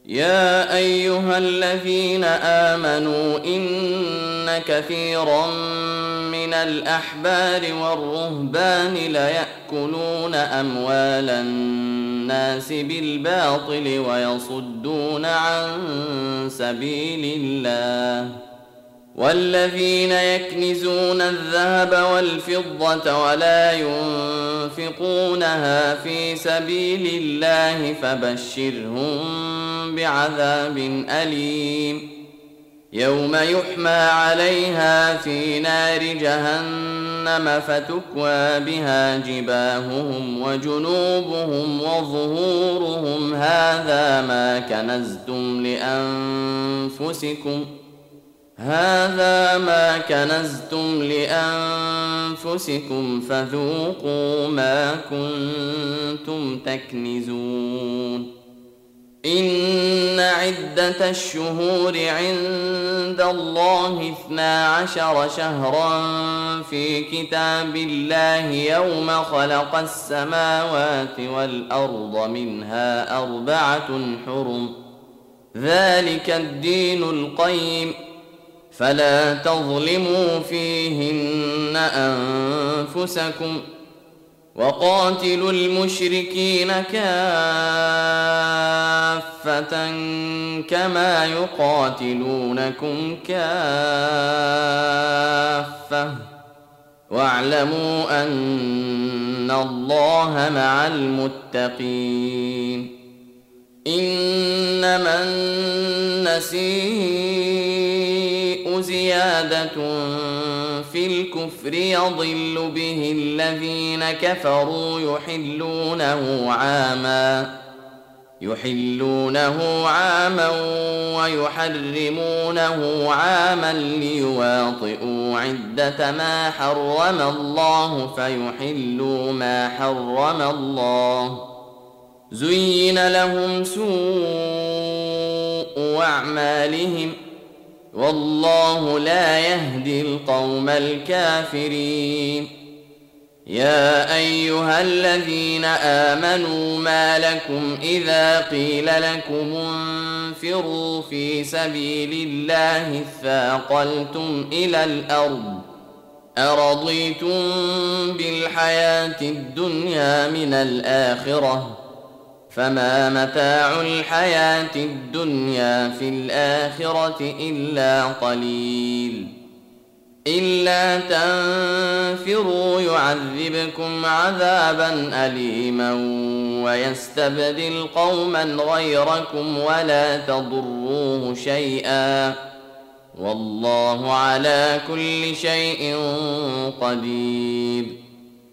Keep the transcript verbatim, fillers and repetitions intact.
يا أيها الذين آمنوا إن كثيرا من الأحبار والرهبان ليأكلون أموال الناس بالباطل ويصدون عن سبيل الله، والذين يكنزون الذهب والفضة ولا ينفقونها في سبيل الله فبشرهم بعذاب أليم، يوم يحمى عليها في نار جهنم فتكوى بها جباههم وجنوبهم وظهورهم هذا ما كنزتم لأنفسكم هذا ما كنزتم لأنفسكم فذوقوا ما كنتم تكنزون. إن عدة الشهور عند الله اثنا عشر شهرا في كتاب الله يوم خلق السماوات والأرض منها أربعة حرم، ذلك الدين القيم، فلا تظلموا فيهن أنفسكم، وقاتلوا المشركين كافة كما يقاتلونكم كافة، واعلموا أن الله مع المتقين. إنما النسيء زيادة في الكفر يضل به الذين كفروا يحلونه عاما يحلونه عاما ويحرمونه عاما ليواطئوا عدة ما حرم الله فيحلوا ما حرم الله، زين لهم سوء أعمالهم والله لا يهدي القوم الكافرين. يا أيها الذين آمنوا ما لكم إذا قيل لكم انفروا في سبيل الله اثاقلتم إلى الأرض أرضيتم بالحياة الدنيا من الآخرة فما متاع الحياة الدنيا في الآخرة إلا قليل. إلا تنفروا يعذبكم عذابا أليما ويستبدل قوما غيركم ولا تضروه شيئا والله على كل شيء قدير.